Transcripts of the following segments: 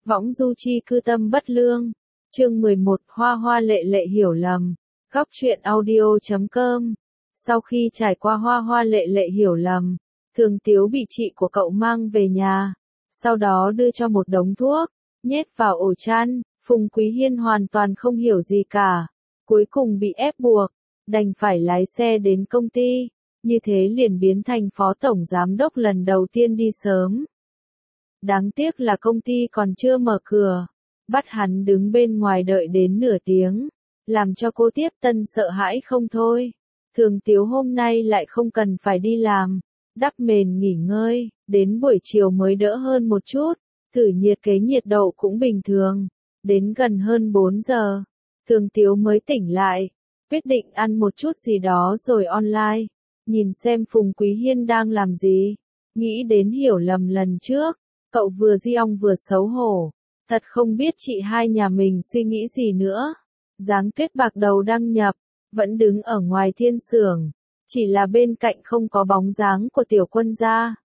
Võng du chi cư tâm bất lương. Chương 11 Hoa hoa lệ lệ hiểu lầm. Góc truyện audio.com. Sau khi trải qua hoa hoa lệ lệ hiểu lầm, Thường Tiếu bị chị của cậu mang về nhà. Sau đó đưa cho một đống thuốc, nhét vào ổ chăn. Phùng Quý Hiên hoàn toàn không hiểu gì cả. Cuối cùng bị ép buộc, đành phải lái xe đến công ty. Như thế liền biến thành phó tổng giám đốc lần đầu tiên đi sớm. Đáng tiếc là công ty còn chưa mở cửa. Bắt hắn đứng bên ngoài đợi đến nửa tiếng. Làm cho cô tiếp tân sợ hãi không thôi. Thường Tiếu hôm nay lại không cần phải đi làm. Đắp mền nghỉ ngơi, đến buổi chiều mới đỡ hơn một chút. Thử nhiệt kế nhiệt độ cũng bình thường. Đến gần hơn 4 giờ, Thường Tiếu mới tỉnh lại. Quyết định ăn một chút gì đó rồi online. Nhìn xem Phùng Quý Hiên đang làm gì. Nghĩ đến hiểu lầm lần trước. Cậu vừa di ong vừa xấu hổ. Thật không biết chị hai nhà mình suy nghĩ gì nữa. Dáng Tuyết bạc đầu đăng nhập. Vẫn đứng ở ngoài thiên xưởng. Chỉ là bên cạnh không có bóng dáng của Tiểu Quân gia.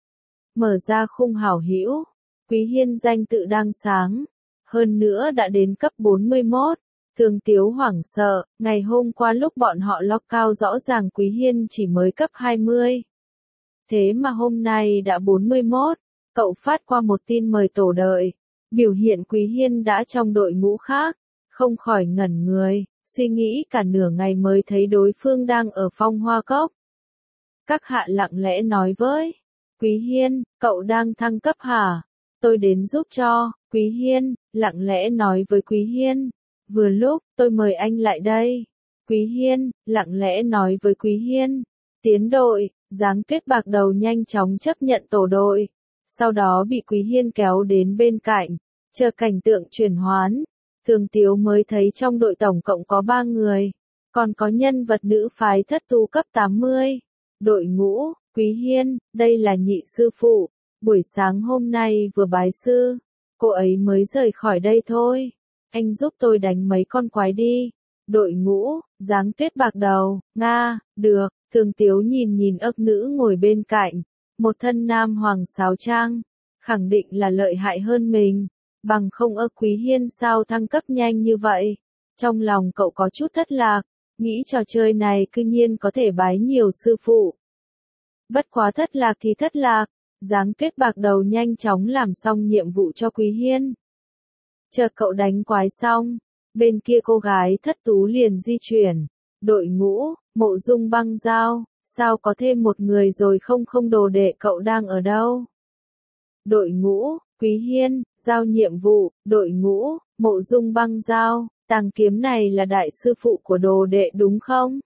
Mở ra khung hảo hữu. Quý Hiên danh tự đang sáng. Hơn nữa đã đến cấp 41. Thường Tiếu hoảng sợ. Ngày hôm qua lúc bọn họ lock cao rõ ràng Quý Hiên chỉ mới cấp 20. Thế mà hôm nay đã 41. Cậu phát qua một tin mời tổ đợi. Biểu hiện Quý Hiên đã trong đội ngũ khác. Không khỏi ngẩn người. Suy nghĩ cả nửa ngày mới thấy đối phương đang ở Phong Hoa Cốc. Các hạ lặng lẽ nói với Quý Hiên, cậu đang thăng cấp hả? Tôi đến giúp cho. Quý Hiên lặng lẽ nói với Quý Hiên. Vừa lúc, tôi mời anh lại đây. Quý Hiên lặng lẽ nói với Quý Hiên. Tiến đội. Dáng Tuyết bạc đầu nhanh chóng chấp nhận tổ đội. Sau đó bị Quý Hiên kéo đến bên cạnh. Chờ cảnh tượng chuyển hoán. Thường Tiếu mới thấy trong đội tổng cộng có 3 người. Còn có nhân vật nữ phái thất tu cấp 80. Đội ngũ, Quý Hiên, đây là nhị sư phụ. Buổi sáng hôm nay vừa bái sư. Cô ấy mới rời khỏi đây thôi. Anh giúp tôi đánh mấy con quái đi. Đội ngũ, Dáng Tuyết bạc đầu, Nga, được. Thường Tiếu nhìn ức nữ ngồi bên cạnh. Một thân nam hoàng sáo trang. Khẳng định là lợi hại hơn mình. Bằng không Quý Hiên sao thăng cấp nhanh như vậy. Trong lòng cậu có chút thất lạc. Nghĩ trò chơi này cư nhiên có thể bái nhiều sư phụ. Bất quá thất lạc thì thất lạc. Dáng Tuyết bạc đầu nhanh chóng làm xong nhiệm vụ cho Quý Hiên. Chờ cậu đánh quái xong. Bên kia cô gái thất tú liền di chuyển. Đội ngũ, Mộ Dung Băng Giao. Sao có thêm một người rồi không đồ đệ cậu đang ở đâu? Đội ngũ, Quý Hiên, giao nhiệm vụ. Đội ngũ, Mộ Dung Băng Giao. Tàng kiếm này là đại sư phụ của đồ đệ đúng không?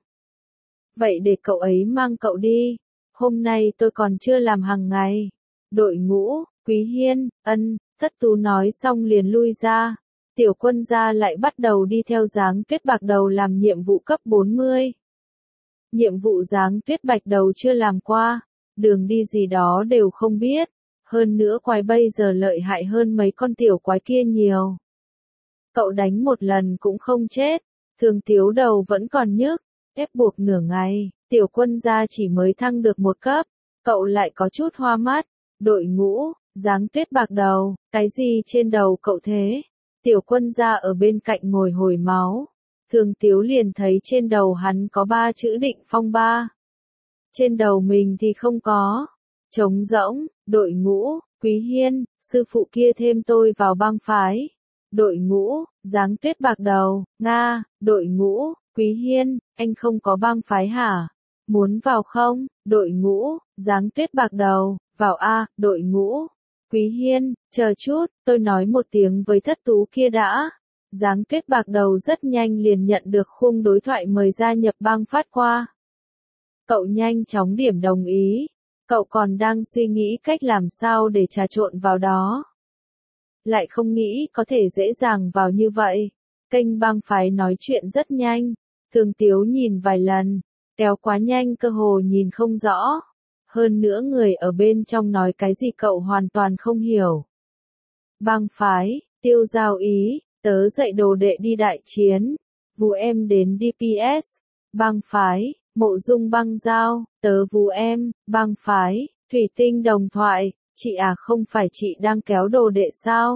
Vậy để cậu ấy mang cậu đi. Hôm nay tôi còn chưa làm hàng ngày. Đội ngũ, Quý Hiên, thất tú nói xong liền lui ra. Tiểu Quân gia lại bắt đầu đi theo Dáng Tuyết bạc đầu làm nhiệm vụ cấp 40. Nhiệm vụ Dáng Tuyết bạch đầu chưa làm qua. Đường đi gì đó đều không biết. Hơn nữa quái bây giờ lợi hại hơn mấy con tiểu quái kia nhiều. Cậu đánh một lần cũng không chết. Thường Tiếu đầu vẫn còn nhức. Ép buộc nửa ngày. Tiểu Quân gia chỉ mới thăng được một cấp. Cậu lại có chút hoa mắt. Đội ngũ, Dáng Tuyết bạc đầu. Cái gì trên đầu cậu thế? Tiểu Quân gia ở bên cạnh ngồi hồi máu. Thường Tiếu liền thấy trên đầu hắn có 3 chữ Định Phong 3. Trên đầu mình thì không có. Trống rỗng. Đội ngũ, Quý Hiên, sư phụ kia thêm tôi vào bang phái. Đội ngũ, Dáng Tuyết bạc đầu, Nga. Đội ngũ, Quý Hiên, anh không có bang phái hả? Muốn vào không? Đội ngũ, Dáng Tuyết bạc đầu, vào a. Đội ngũ, Quý Hiên, chờ chút, tôi nói một tiếng với thất tú kia đã. Dáng Tuyết bạc đầu rất nhanh liền nhận được khung đối thoại mời gia nhập bang phát qua. Cậu nhanh chóng điểm đồng ý. Cậu còn đang suy nghĩ cách làm sao để trà trộn vào đó. Lại không nghĩ có thể dễ dàng vào như vậy. Kênh bang phái nói chuyện rất nhanh. Thường Tiếu nhìn vài lần. Kéo quá nhanh cơ hồ nhìn không rõ. Hơn nữa người ở bên trong nói cái gì cậu hoàn toàn không hiểu. Bang phái, Tiêu Giao ý, tớ dạy đồ đệ đi đại chiến. Vú em đến DPS. Bang phái, Mộ Dung Băng Giao, tớ vú em. Bang phái, Thủy Tinh đồng thoại. Chị à không phải chị đang kéo đồ đệ sao?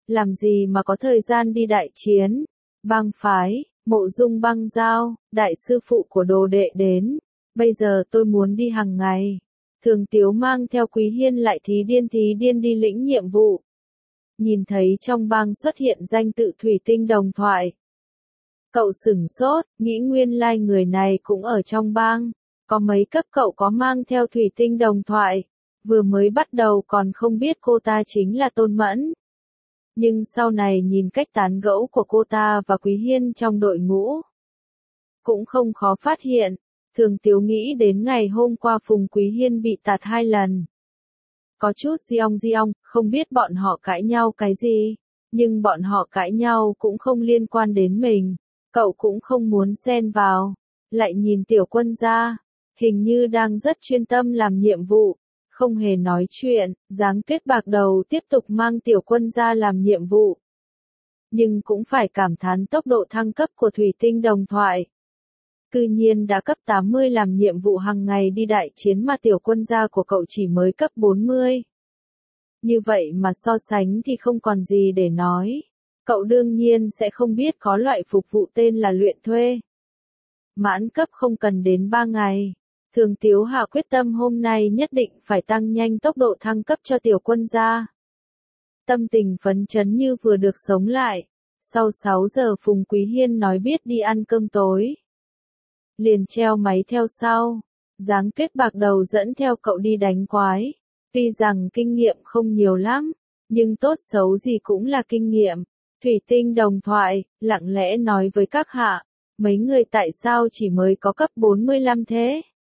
làm gì mà có thời gian đi đại chiến. Bang phái, Mộ Dung Băng Giao, đại sư phụ của đồ đệ đến, bây giờ tôi muốn đi hàng ngày. Thường Tiếu mang theo Quý Hiên lại thí điên đi lĩnh nhiệm vụ. Nhìn thấy trong bang xuất hiện danh tự Thủy Tinh Đồng Thoại. Cậu sửng sốt, nghĩ nguyên lai người này cũng ở trong bang. Có mấy cấp cậu có mang theo Thủy Tinh Đồng Thoại. Vừa mới bắt đầu còn không biết cô ta chính là Tôn Mẫn. Nhưng sau này nhìn cách tán gẫu của cô ta và Quý Hiên trong đội ngũ. Cũng không khó phát hiện. Thường Tiếu nghĩ đến ngày hôm qua Phùng Quý Hiên bị tạt 2 lần. Có chút giong, không biết bọn họ cãi nhau cái gì. Nhưng bọn họ cãi nhau cũng không liên quan đến mình. Cậu cũng không muốn xen vào. Lại nhìn Tiểu Quân gia, hình như đang rất chuyên tâm làm nhiệm vụ. Không hề nói chuyện, Giáng Tuyết bạc đầu tiếp tục mang Tiểu Quân gia làm nhiệm vụ. Nhưng cũng phải cảm thán tốc độ thăng cấp của Thủy Tinh Đồng Thoại. Cư nhiên đã cấp 80 làm nhiệm vụ hàng ngày đi đại chiến mà Tiểu Quân gia của cậu chỉ mới cấp 40. Như vậy mà so sánh thì không còn gì để nói. Cậu đương nhiên sẽ không biết có loại phục vụ tên là luyện thuê. Mãn cấp không cần đến 3 ngày. Thường Tiếu hạ quyết tâm hôm nay nhất định phải tăng nhanh tốc độ thăng cấp cho Tiểu Quân gia. Tâm tình phấn chấn như vừa được sống lại. Sau 6 giờ Phùng Quý Hiên nói biết đi ăn cơm tối. Liền treo máy theo sau. Giáng Tuyết bạc đầu dẫn theo cậu đi đánh quái. Tuy rằng kinh nghiệm không nhiều lắm, nhưng tốt xấu gì cũng là kinh nghiệm. Thủy Tinh Đồng Thoại, lặng lẽ nói với các hạ. Mấy người tại sao chỉ mới có cấp 45 thế?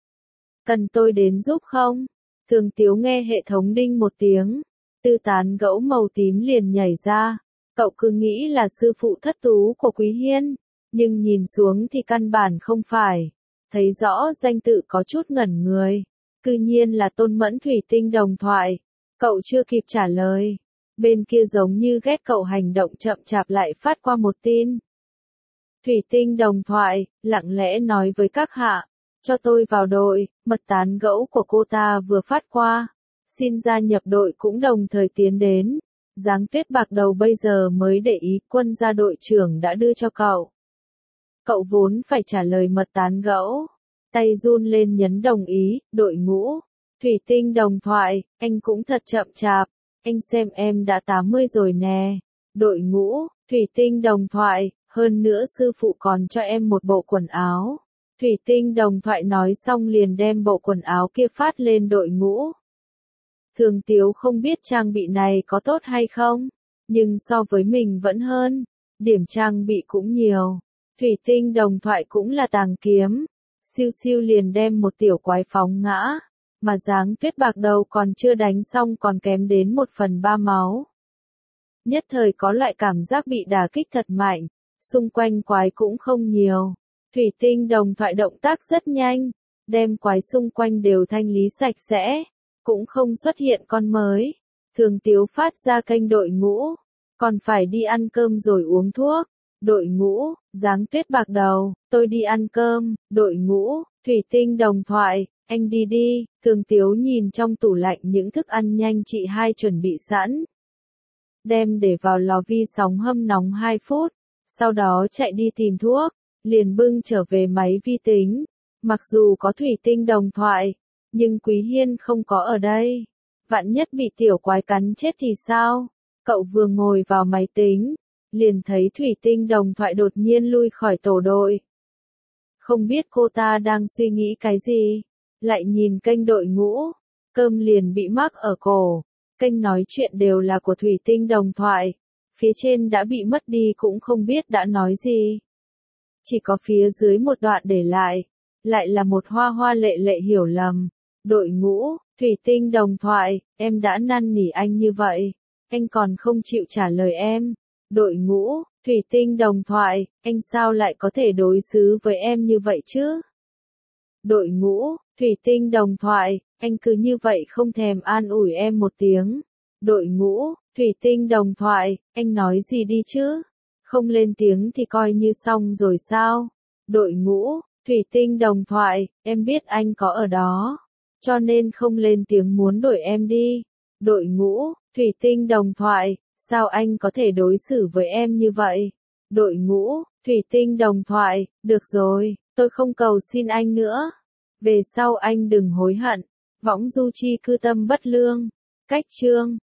Cần tôi đến giúp không? Thường Tiếu nghe hệ thống đinh một tiếng. Tư tán gẫu màu tím liền nhảy ra. Cậu cứ nghĩ là sư phụ thất tú của Quý Hiên. Nhưng nhìn xuống thì căn bản không phải. Thấy rõ danh tự có chút ngẩn người. Cư nhiên là Tôn Mẫn Thủy Tinh Đồng Thoại. Cậu chưa kịp trả lời. Bên kia giống như ghét cậu hành động chậm chạp lại phát qua một tin. Thủy Tinh Đồng Thoại, lặng lẽ nói với các hạ. Cho tôi vào đội, mật tán gẫu của cô ta vừa phát qua. Xin gia nhập đội cũng đồng thời tiến đến. Giáng Tuyết bạc đầu bây giờ mới để ý Quân gia đội trưởng đã đưa cho cậu. Cậu vốn phải trả lời mật tán gẫu. Tay run lên nhấn đồng ý, đội ngũ. Thủy Tinh Đồng Thoại, anh cũng thật chậm chạp. Anh xem em đã 80 rồi nè. Đội ngũ, Thủy Tinh Đồng Thoại, hơn nữa sư phụ còn cho em một bộ quần áo. Thủy Tinh Đồng Thoại nói xong liền đem bộ quần áo kia phát lên đội ngũ. Thường Tiếu không biết trang bị này có tốt hay không, nhưng so với mình vẫn hơn. Điểm trang bị cũng nhiều. Thủy Tinh Đồng Thoại cũng là tàng kiếm. Siêu siêu liền đem một tiểu quái phóng ngã. Mà Giáng Tuyết bạc đầu còn chưa đánh xong còn kém đến 1/3 máu. Nhất thời có loại cảm giác bị đả kích thật mạnh. Xung quanh quái cũng không nhiều. Thủy Tinh Đồng Thoại động tác rất nhanh. Đem quái xung quanh đều thanh lý sạch sẽ. Cũng không xuất hiện con mới. Thường Tiếu phát ra kênh đội ngũ. Còn phải đi ăn cơm rồi uống thuốc. Đội ngũ, Giáng Tuyết bạc đầu, tôi đi ăn cơm. Đội ngũ, Thủy Tinh Đồng Thoại, anh đi đi. Thường Tiếu nhìn trong tủ lạnh những thức ăn nhanh chị hai chuẩn bị sẵn. Đem để vào lò vi sóng hâm nóng 2 phút. Sau đó chạy đi tìm thuốc. Liền bưng trở về máy vi tính. Mặc dù có Thủy Tinh Đồng Thoại, nhưng Quý Hiên không có ở đây. Vạn nhất bị tiểu quái cắn chết thì sao? Cậu vừa ngồi vào máy tính, liền thấy Thủy Tinh Đồng Thoại đột nhiên lui khỏi tổ đội. Không biết cô ta đang suy nghĩ cái gì, lại nhìn kênh đội ngũ, cơm liền bị mắc ở cổ. Kênh nói chuyện đều là của Thủy Tinh Đồng Thoại, phía trên đã bị mất đi cũng không biết đã nói gì. Chỉ có phía dưới một đoạn để lại là một hoa hoa lệ lệ hiểu lầm. Đội ngũ, Thủy Tinh Đồng Thoại, em đã năn nỉ anh như vậy, anh còn không chịu trả lời em. Đội ngũ, Thủy Tinh Đồng Thoại, anh sao lại có thể đối xử với em như vậy chứ? Đội ngũ, Thủy Tinh Đồng Thoại, anh cứ như vậy không thèm an ủi em một tiếng. Đội ngũ, Thủy Tinh Đồng Thoại, anh nói gì đi chứ? Không lên tiếng thì coi như xong rồi sao? Đội ngũ, Thủy Tinh Đồng Thoại, em biết anh có ở đó, cho nên không lên tiếng muốn đuổi em đi. Đội ngũ, Thủy Tinh Đồng Thoại, Sao anh có thể đối xử với em như vậy? Đội ngũ, thủy tinh đồng thoại, được rồi, tôi không cầu xin anh nữa. Về sau anh đừng hối hận. Võng du chi cư tâm bất lương. Cách chương